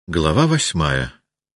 Глава 8.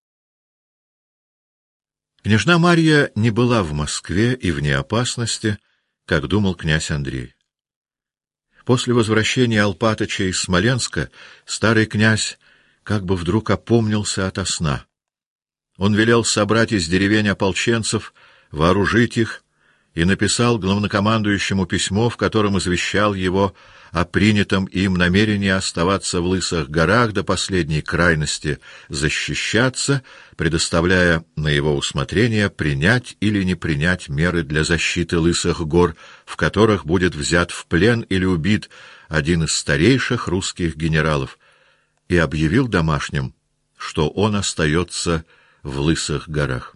Княжна Марья не была в Москве и вне опасности, как думал князь Андрей. После возвращения Алпатыча из Смоленска старый князь как бы вдруг опомнился ото сна. Он велел собрать из деревень ополченцев, вооружить их, и написал главнокомандующему письмо, в котором извещал его о принятом им намерении оставаться в Лысых горах до последней крайности, защищаться, предоставляя на его усмотрение принять или не принять меры для защиты Лысых гор, в которых будет взят в плен или убит один из старейших русских генералов, и объявил домашним, что он остается в Лысых горах.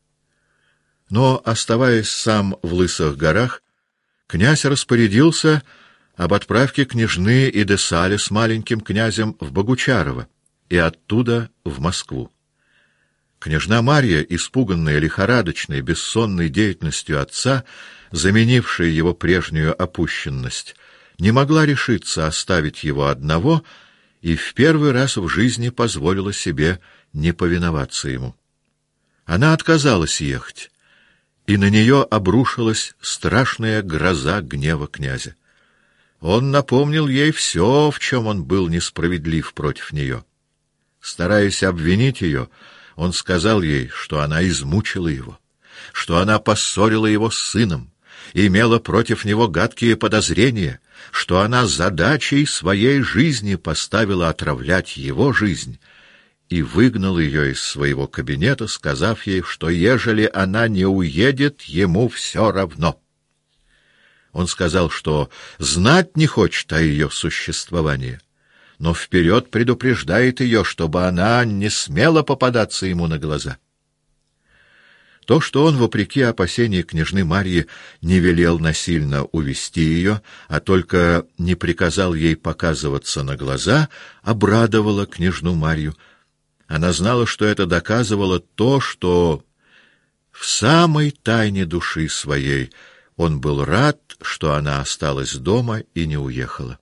Но, оставаясь сам в Лысых горах, князь распорядился об отправке княжны и де Сале с маленьким князем в Богучарово и оттуда в Москву. Княжна Марья, испуганная лихорадочной, бессонной деятельностью отца, заменившей его прежнюю опущенность, не могла решиться оставить его одного и в первый раз в жизни позволила себе не повиноваться ему. Она отказалась ехать, и на нее обрушилась страшная гроза гнева князя. Он напомнил ей все, в чем он был несправедлив против нее. Стараясь обвинить ее, он сказал ей, что она измучила его, что она поссорила его с сыном, имела против него гадкие подозрения, что она задачей своей жизни поставила отравлять его жизнь, и выгнал ее из своего кабинета, сказав ей, что ежели она не уедет, ему все равно. Он сказал, что знать не хочет о ее существовании, но вперед предупреждает ее, чтобы она не смела попадаться ему на глаза. То, что он, вопреки опасению княжны Марьи, не велел насильно увести ее, а только не приказал ей показываться на глаза, обрадовало княжну Марью. Она знала, что это доказывало то, что в самой тайне души своей он был рад, что она осталась дома и не уехала.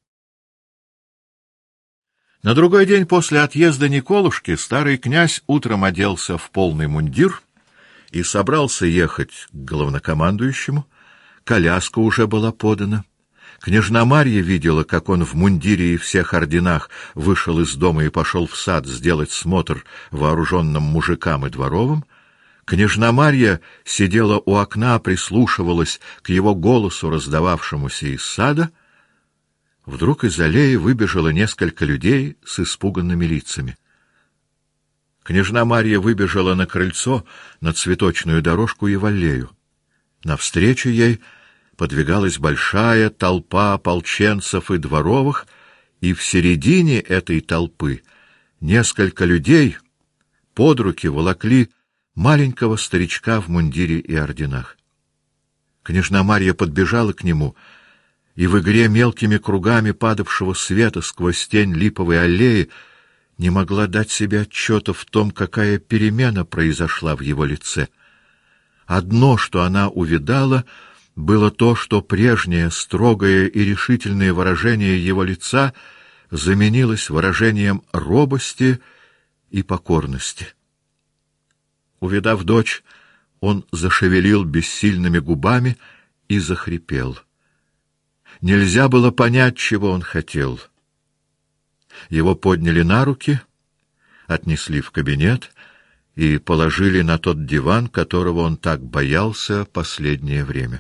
На другой день после отъезда Николушки старый князь утром оделся в полный мундир и собрался ехать к главнокомандующему. Коляска уже была подана. Княжна Марья видела, как он в мундире и всех орденах вышел из дома и пошел в сад сделать смотр вооруженным мужикам и дворовым. Княжна Марья сидела у окна, прислушивалась к его голосу, раздававшемуся из сада. Вдруг из аллеи выбежало несколько людей с испуганными лицами. Княжна Марья выбежала на крыльцо, на цветочную дорожку и в аллею. Навстречу ей подвигалась большая толпа ополченцев и дворовых, и в середине этой толпы несколько людей под руки волокли маленького старичка в мундире и орденах. Княжна Марья подбежала к нему, и в игре мелкими кругами падавшего света сквозь тень липовой аллеи не могла дать себе отчета в том, какая перемена произошла в его лице. Одно, что она увидала, было то, что прежнее строгое и решительное выражение его лица заменилось выражением робости и покорности. Увидав дочь, он зашевелил бессильными губами и захрипел. Нельзя было понять, чего он хотел. Его подняли на руки, отнесли в кабинет и положили на тот диван, которого он так боялся последнее время.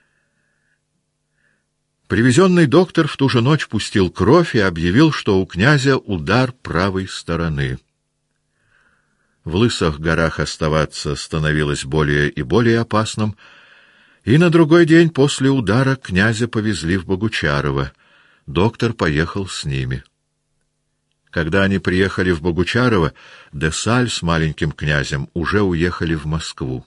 Привезенный доктор в ту же ночь пустил кровь и объявил, что у князя удар правой стороны. В Лысых горах оставаться становилось более и более опасным, и на другой день после удара князя повезли в Богучарово. Доктор поехал с ними. Когда они приехали в Богучарово, де Саль с маленьким князем уже уехали в Москву.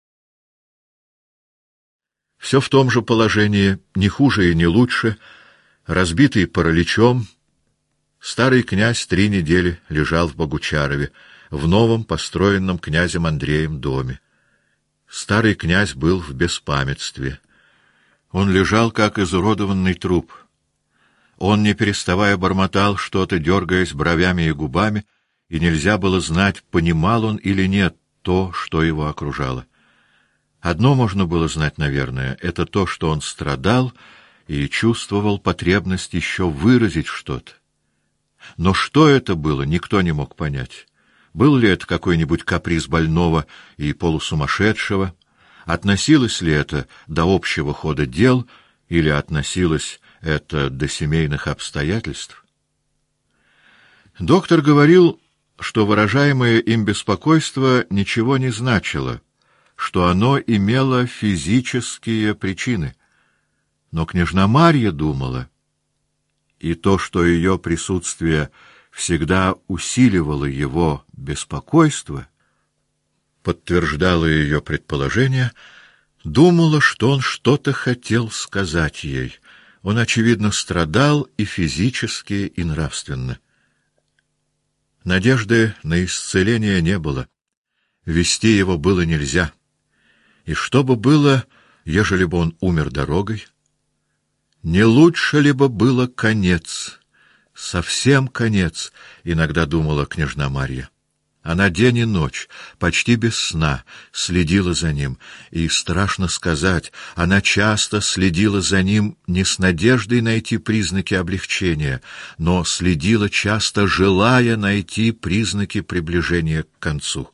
Все в том же положении, не хуже и не лучше, разбитый параличом, старый князь 3 недели лежал в Богучарове, в новом, построенном князем Андреем доме. Старый князь был в беспамятстве. Он лежал, как изуродованный труп. Он, не переставая, бормотал что-то, дергаясь бровями и губами, и нельзя было знать, понимал он или нет то, что его окружало. Одно можно было знать, наверное, это то, что он страдал и чувствовал потребность еще выразить что-то. Но что это было, никто не мог понять. Был ли это какой-нибудь каприз больного и полусумасшедшего? Относилось ли это до общего хода дел или относилось это до семейных обстоятельств? Доктор говорил, что выражаемое им беспокойство ничего не значило, что оно имело физические причины. Но княжна Марья думала, и то, что ее присутствие всегда усиливало его беспокойство, подтверждало ее предположение, думала, что он что-то хотел сказать ей. Он, очевидно, страдал и физически, и нравственно. Надежды на исцеление не было. Вести его было нельзя. И что бы было, ежели бы он умер дорогой? Не лучше ли бы было конец? Совсем конец, иногда думала княжна Марья. Она день и ночь, почти без сна, следила за ним, и, страшно сказать, она часто следила за ним не с надеждой найти признаки облегчения, но следила часто, желая найти признаки приближения к концу.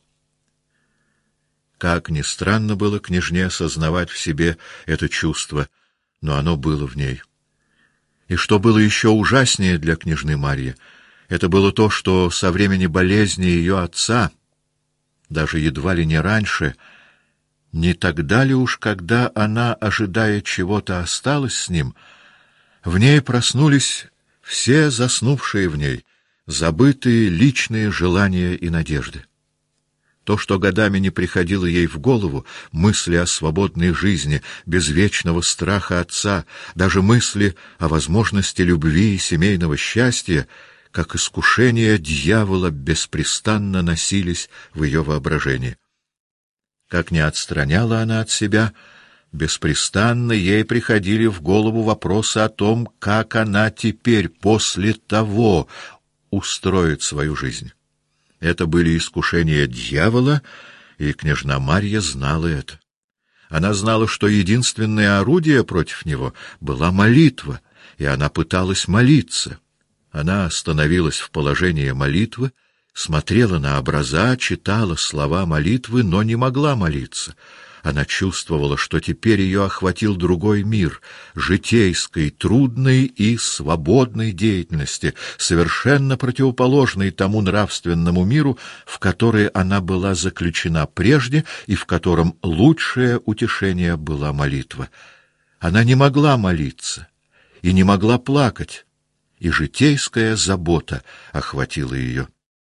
Как ни странно было княжне осознавать в себе это чувство, но оно было в ней. И что было еще ужаснее для княжны Марьи, это было то, что со времени болезни ее отца, даже едва ли не раньше, не тогда ли уж, когда она, ожидая чего-то, осталась с ним, в ней проснулись все заснувшие в ней, забытые личные желания и надежды. То, что годами не приходило ей в голову, мысли о свободной жизни, без вечного страха отца, даже мысли о возможности любви и семейного счастья, как искушения дьявола, беспрестанно носились в ее воображении. Как ни отстраняла она от себя, беспрестанно ей приходили в голову вопросы о том, как она теперь, после того, устроит свою жизнь. Это были искушения дьявола, и княжна Марья знала это. Она знала, что единственное орудие против него была молитва, и она пыталась молиться. Она становилась в положение молитвы, смотрела на образа, читала слова молитвы, но не могла молиться. Она чувствовала, что теперь ее охватил другой мир, житейской, трудной и свободной деятельности, совершенно противоположный тому нравственному миру, в который она была заключена прежде и в котором лучшее утешение была молитва. Она не могла молиться и не могла плакать, и житейская забота охватила ее.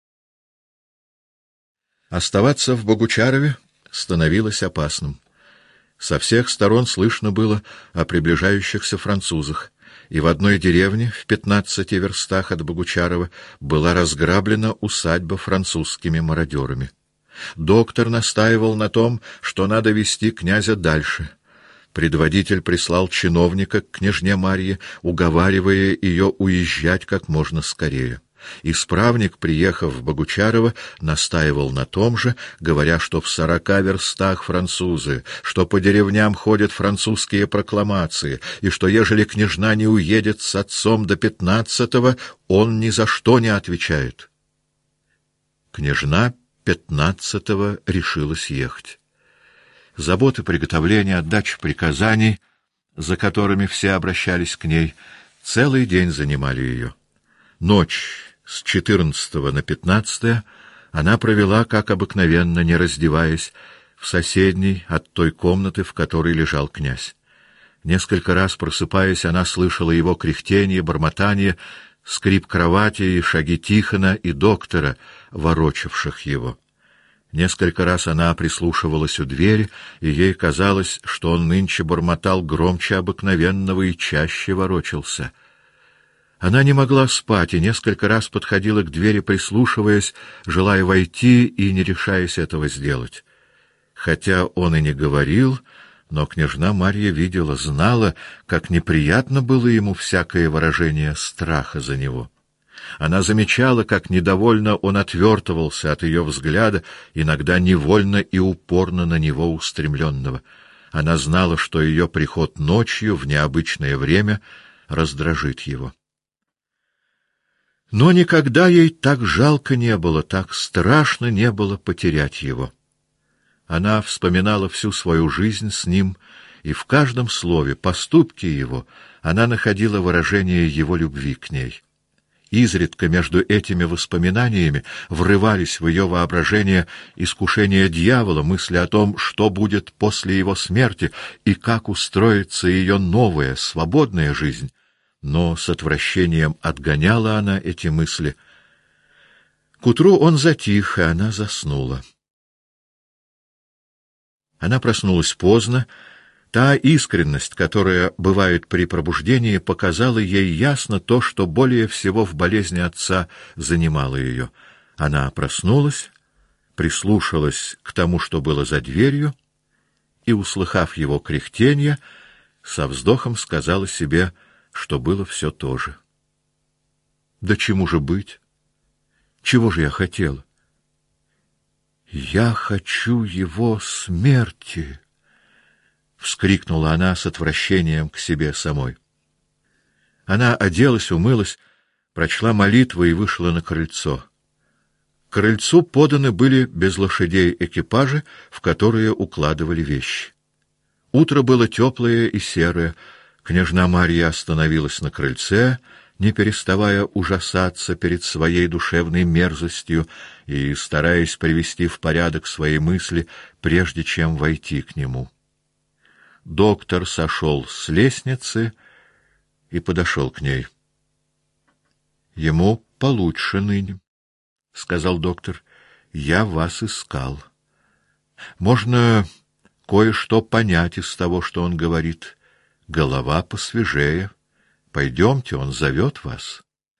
Оставаться в Богучарове становилось опасным. Со всех сторон слышно было о приближающихся французах, и в одной деревне в 15 верстах от Богучарова была разграблена усадьба французскими мародерами. Доктор настаивал на том, что надо вести князя дальше. Предводитель прислал чиновника к княжне Марье, уговаривая ее уезжать как можно скорее. Исправник, приехав в Богучарово, настаивал на том же, говоря, что в 40 верстах французы, что по деревням ходят французские прокламации, и что ежели княжна не уедет с отцом до 15-го, он ни за что не отвечает. Княжна 15-го решилась ехать. Заботы, приготовления, отдача приказаний, за которыми все обращались к ней, целый день занимали ее. Ночь с 14 на 15 она провела, как обыкновенно, не раздеваясь, в соседней от той комнаты, в которой лежал князь. Несколько раз просыпаясь, она слышала его кряхтение, бормотание, скрип кровати и шаги Тихона и доктора, ворочавших его. Несколько раз она прислушивалась у двери, и ей казалось, что он нынче бормотал громче обыкновенного и чаще ворочался. Она не могла спать и несколько раз подходила к двери, прислушиваясь, желая войти и не решаясь этого сделать. Хотя он и не говорил, но княжна Марья видела, знала, как неприятно было ему всякое выражение страха за него. Она замечала, как недовольно он отвертывался от ее взгляда, иногда невольно и упорно на него устремленного. Она знала, что ее приход ночью в необычное время раздражит его. Но никогда ей так жалко не было, так страшно не было потерять его. Она вспоминала всю свою жизнь с ним, и в каждом слове, поступке его она находила выражение его любви к ней. Изредка между этими воспоминаниями врывались в ее воображение искушения дьявола, мысли о том, что будет после его смерти и как устроится ее новая, свободная жизнь. Но с отвращением отгоняла она эти мысли. К утру он затих, и она заснула. Она проснулась поздно. Та искренность, которая бывает при пробуждении, показала ей ясно то, что более всего в болезни отца занимало ее. Она проснулась, прислушалась к тому, что было за дверью, и, услыхав его кряхтенье, со вздохом сказала себе, что было все то же. Да чему же быть? Чего же я хотела? Я хочу его смерти! — вскрикнула она с отвращением к себе самой. Она оделась, умылась, прочла молитву и вышла на крыльцо. К крыльцу поданы были без лошадей экипажи, в которые укладывали вещи. Утро было теплое и серое. Княжна Марья остановилась на крыльце, не переставая ужасаться перед своей душевной мерзостью и стараясь привести в порядок свои мысли, прежде чем войти к нему. Доктор сошел с лестницы и подошел к ней. — Ему получше ныне, — сказал доктор. — Я вас искал. Можно кое-что понять из того, что он говорит. Голова посвежее. Пойдемте, он зовет вас.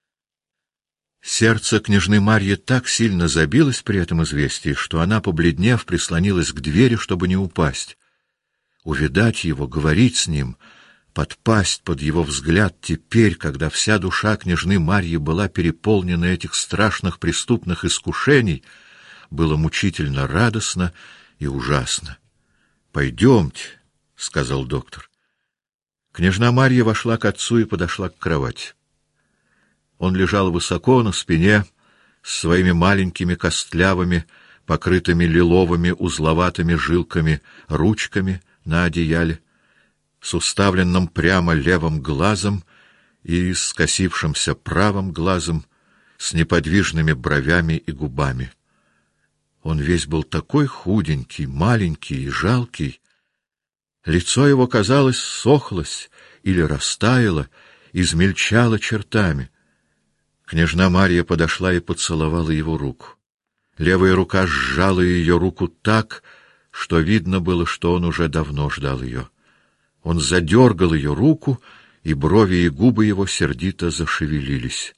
Сердце княжны Марьи так сильно забилось при этом известии, что она, побледнев, прислонилась к двери, чтобы не упасть. Увидать его, говорить с ним, подпасть под его взгляд теперь, когда вся душа княжны Марьи была переполнена этих страшных преступных искушений, было мучительно радостно и ужасно. — Пойдемте, — сказал доктор. Княжна Марья вошла к отцу и подошла к кровати. Он лежал высоко на спине, с своими маленькими костлявыми, покрытыми лиловыми узловатыми жилками, ручками на одеяле, с уставленным прямо левым глазом и скосившимся правым глазом, с неподвижными бровями и губами. Он весь был такой худенький, маленький и жалкий. Лицо его, казалось, сохлось или растаяло, измельчало чертами. Княжна Марья подошла и поцеловала его руку. Левая рука сжала ее руку так, что видно было, что он уже давно ждал ее. Он задергал ее руку, и брови и губы его сердито зашевелились.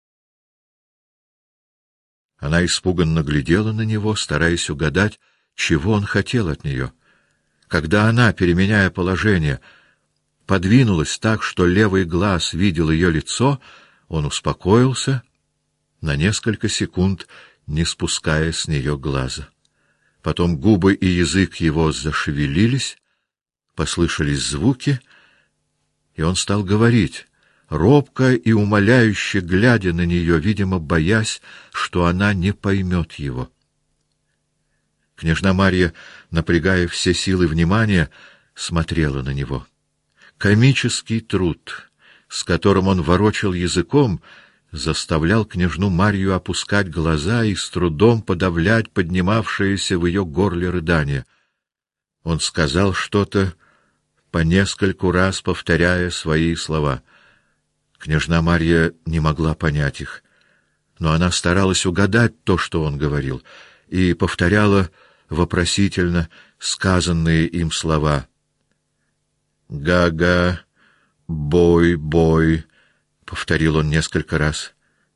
Она испуганно глядела на него, стараясь угадать, чего он хотел от нее. Когда она, переменяя положение, подвинулась так, что левый глаз видел ее лицо, он успокоился, на несколько секунд не спуская с нее глаза. Потом губы и язык его зашевелились, послышались звуки, и он стал говорить, робко и умоляюще глядя на нее, видимо, боясь, что она не поймет его. Княжна Марья, напрягая все силы внимания, смотрела на него. Комический труд, с которым он ворочал языком, заставлял княжну Марью опускать глаза и с трудом подавлять поднимавшееся в ее горле рыдание. Он сказал что-то, по нескольку раз повторяя свои слова. Княжна Марья не могла понять их, но она старалась угадать то, что он говорил, и повторяла вопросительно сказанные им слова. «Га-га, бой», — повторил он несколько раз.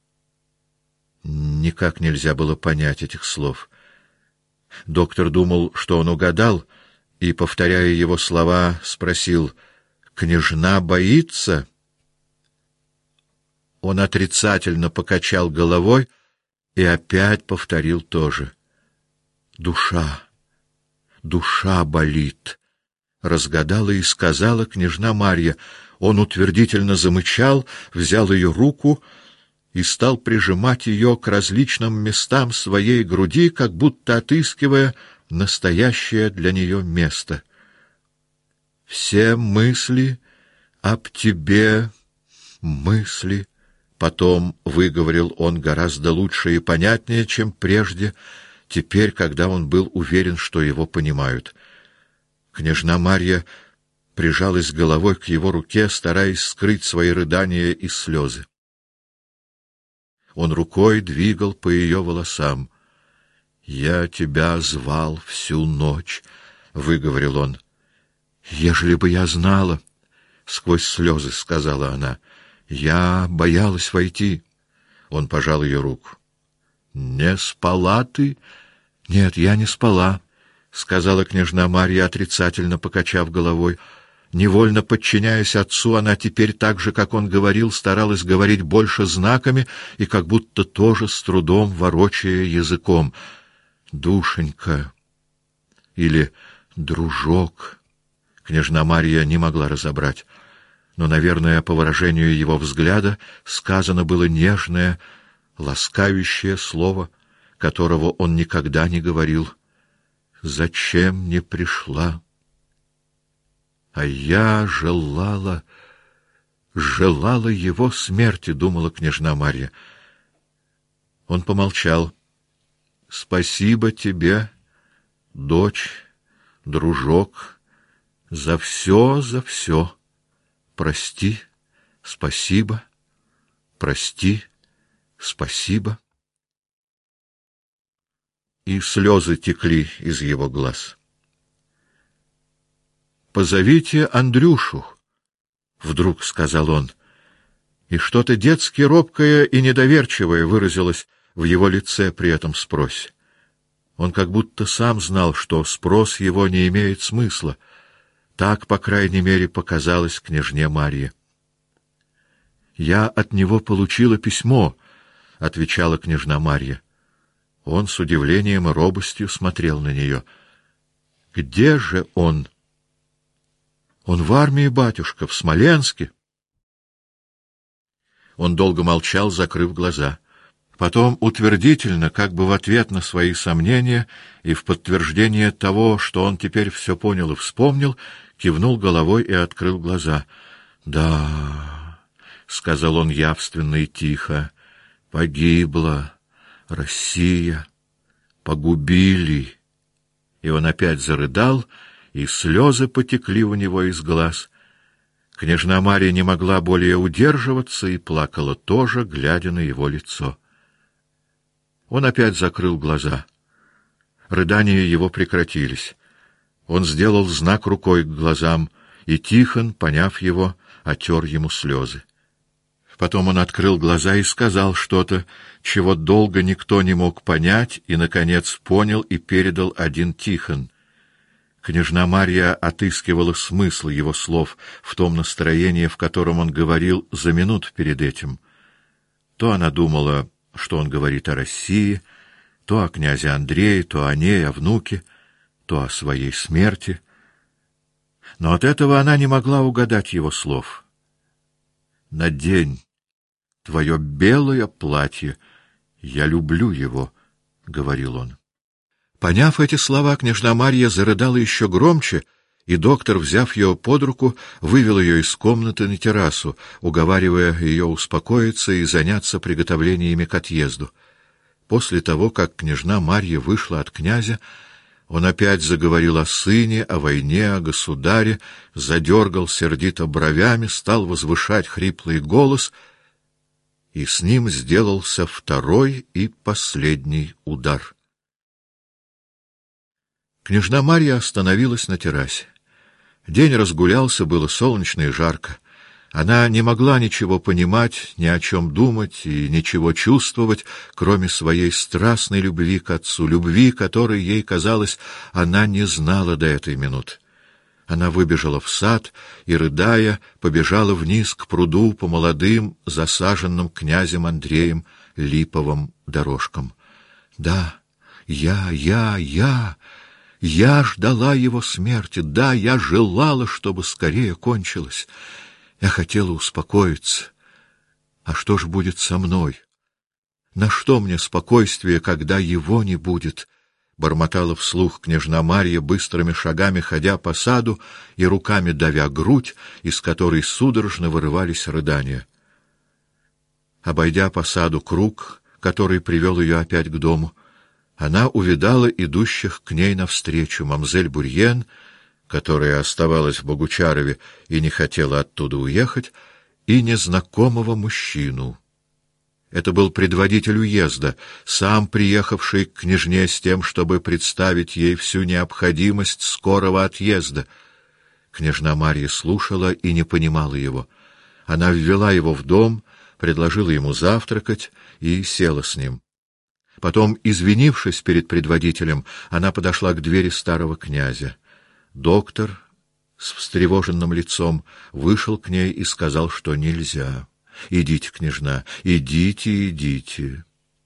Никак нельзя было понять этих слов. Доктор думал, что он угадал, и, повторяя его слова, спросил: «Княжна боится?» Он отрицательно покачал головой и опять повторил то же. «Душа, душа болит», — разгадала и сказала княжна Марья. Он утвердительно замычал, взял ее руку и стал прижимать ее к различным местам своей груди, как будто отыскивая настоящее для нее место. «Все мысли об тебе, мысли», — потом выговорил он гораздо лучше и понятнее, чем прежде, теперь, когда он был уверен, что его понимают. Княжна Марья прижалась головой к его руке, стараясь скрыть свои рыдания и слезы. Он рукой двигал по ее волосам. «Я тебя звал всю ночь», — выговорил он. «Ежели бы я знала», — сквозь слезы сказала она, — «я боялась войти». Он пожал ее руку. «Не спала ты?» «Нет, я не спала», — сказала княжна Марья, отрицательно покачав головой. Невольно подчиняясь отцу, она теперь так же, как он говорил, старалась говорить больше знаками и как будто тоже с трудом ворочая языком. «Душенька» или «дружок». Княжна Марья не могла разобрать, но, наверное, по выражению его взгляда сказано было нежное, ласкающее слово, которого он никогда не говорил. «Зачем не пришла?» А я желала его смерти, думала княжна Марья. Он помолчал. «Спасибо тебе, дочь, дружок, за все, за все. Прости, спасибо, прости, спасибо». И слезы текли из его глаз. «Позовите Андрюшу», — вдруг сказал он, и что-то детски робкое и недоверчивое выразилось в его лице при этом спросе. Он как будто сам знал, что спрос его не имеет смысла. Так, по крайней мере, показалось княжне Марье. «Я от него получила письмо», — отвечала княжна Марья. Он с удивлением и робостью смотрел на нее. «Где же он?» «Он в армии, батюшка, в Смоленске». Он долго молчал, закрыв глаза. Потом утвердительно, как бы в ответ на свои сомнения и в подтверждение того, что он теперь все понял и вспомнил, кивнул головой и открыл глаза. «Да», — сказал он явственно и тихо, — «погибла Россия, погубили». И он опять зарыдал, и слезы потекли у него из глаз. Княжна Марья не могла более удерживаться и плакала тоже, глядя на его лицо. Он опять закрыл глаза. Рыдания его прекратились. Он сделал знак рукой к глазам, и Тихон, поняв его, отер ему слезы. Потом он открыл глаза и сказал что-то, чего долго никто не мог понять, и, наконец, понял и передал один Тихон. Княжна Марья отыскивала смысл его слов в том настроении, в котором он говорил за минуту перед этим. То она думала, что он говорит о России, то о князе Андрее, то о ней, о внуке, то о своей смерти. Но от этого она не могла угадать его слов. «Надень твое белое платье, я люблю его», — говорил он. Поняв эти слова, княжна Марья зарыдала еще громче, и доктор, взяв ее под руку, вывел ее из комнаты на террасу, уговаривая ее успокоиться и заняться приготовлениями к отъезду. После того, как княжна Марья вышла от князя, он опять заговорил о сыне, о войне, о государе, задергал сердито бровями, стал возвышать хриплый голос, и с ним сделался второй и последний удар. Княжна Марья остановилась на террасе. День разгулялся, было солнечно и жарко. Она не могла ничего понимать, ни о чем думать и ничего чувствовать, кроме своей страстной любви к отцу, любви, которой, ей казалось, она не знала до этой минуты. Она выбежала в сад и, рыдая, побежала вниз к пруду по молодым, засаженным князем Андреем липовым дорожкам. Да, я ждала его смерти, да, я желала, чтобы скорее кончилось. Я хотела успокоиться. А что ж будет со мной? На что мне спокойствие, когда его не будет? Бормотала вслух княжна Марья, быстрыми шагами ходя по саду и руками давя грудь, из которой судорожно вырывались рыдания. Обойдя по саду круг, который привел ее опять к дому, она увидала идущих к ней навстречу мамзель Бурьен, которая оставалась в Богучарове и не хотела оттуда уехать, и незнакомого мужчину. Это был предводитель уезда, сам приехавший к княжне с тем, чтобы представить ей всю необходимость скорого отъезда. Княжна Марья слушала и не понимала его. Она ввела его в дом, предложила ему завтракать и села с ним. Потом, извинившись перед предводителем, она подошла к двери старого князя. Доктор с встревоженным лицом вышел к ней и сказал, что нельзя. «Идите, княжна, идите.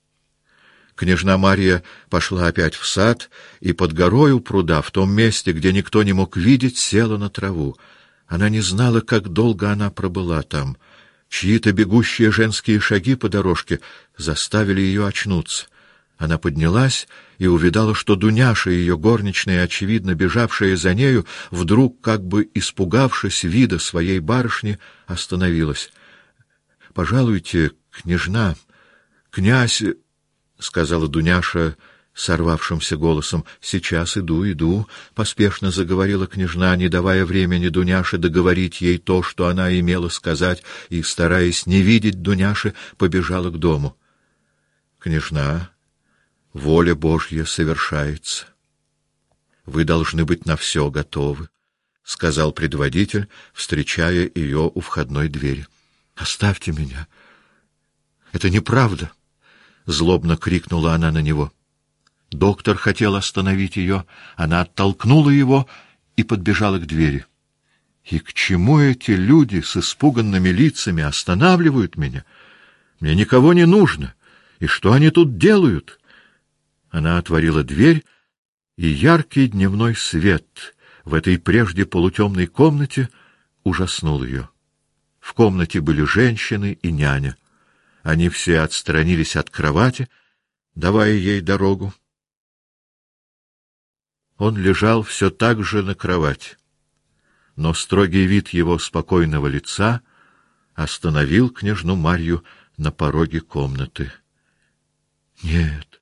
Княжна Марья пошла опять в сад и под горой у пруда, в том месте, где никто не мог видеть, села на траву. Она не знала, как долго она пробыла там. Чьи-то бегущие женские шаги по дорожке заставили ее очнуться. Она поднялась и увидала, что Дуняша, ее горничная, очевидно бежавшая за нею, вдруг, как бы испугавшись вида своей барышни, остановилась. — Пожалуйте, княжна, князь, — сказала Дуняша сорвавшимся голосом. — Сейчас иду, — поспешно заговорила княжна, не давая времени Дуняше договорить ей то, что она имела сказать, и, стараясь не видеть Дуняши, побежала к дому. — Княжна, воля Божья совершается. Вы должны быть на все готовы, — сказал предводитель, встречая ее у входной двери. — Оставьте меня. Это неправда, — злобно крикнула она на него. Доктор хотел остановить ее, она оттолкнула его и подбежала к двери. И к чему эти люди с испуганными лицами останавливают меня? Мне никого не нужно. И что они тут делают? Она отворила дверь, и яркий дневной свет в этой прежде полутемной комнате ужаснул ее. В комнате были женщины и няня. Они все отстранились от кровати, давая ей дорогу. Он лежал все так же на кровати, но строгий вид его спокойного лица остановил княжну Марью на пороге комнаты. — Нет,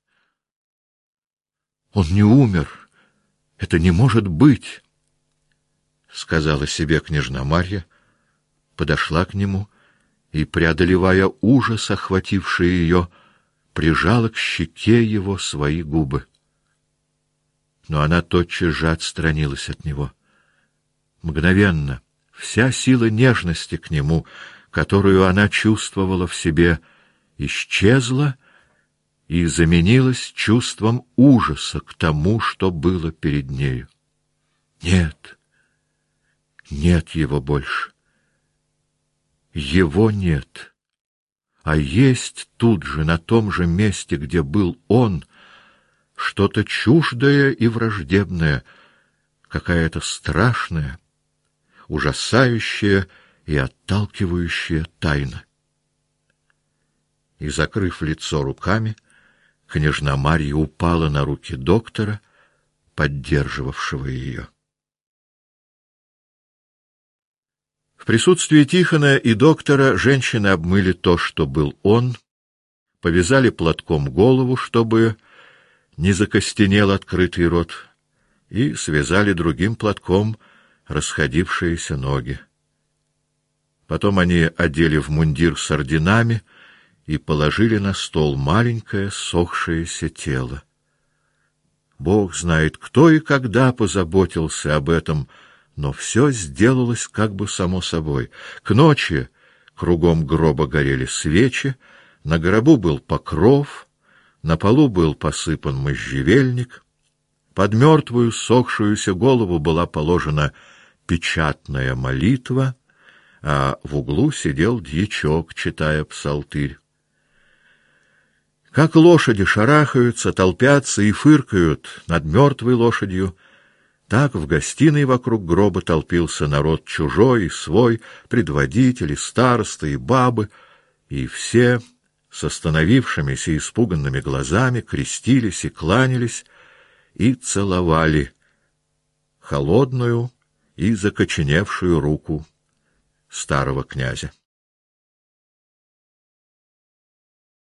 он не умер. Это не может быть, — сказала себе княжна Марья, подошла к нему и, преодолевая ужас, охвативший ее, прижала к щеке его свои губы. Но она тотчас же отстранилась от него. Мгновенно вся сила нежности к нему, которую она чувствовала в себе, исчезла и заменилась чувством ужаса к тому, что было перед нею. Нет, нет его больше. Его нет, а есть тут же, на том же месте, где был он, что-то чуждое и враждебное, какая-то страшная, ужасающая и отталкивающая тайна. И, закрыв лицо руками, княжна Марья упала на руки доктора, поддерживавшего ее. В присутствии Тихона и доктора женщины обмыли то, что был он, повязали платком голову, чтобы не закостенел открытый рот, и связали другим платком расходившиеся ноги. Потом они одели в мундир с орденами и положили на стол маленькое сохшееся тело. Бог знает, кто и когда позаботился об этом, но все сделалось как бы само собой. К ночи кругом гроба горели свечи, на гробу был покров, на полу был посыпан можжевельник, под мертвую сохшуюся голову была положена печатная молитва, а в углу сидел дьячок, читая псалтырь. Как лошади шарахаются, толпятся и фыркают над мертвой лошадью, так в гостиной вокруг гроба толпился народ чужой и свой, предводители, старосты и бабы, и все с остановившимися испуганными глазами крестились и кланялись и целовали холодную и закоченевшую руку старого князя.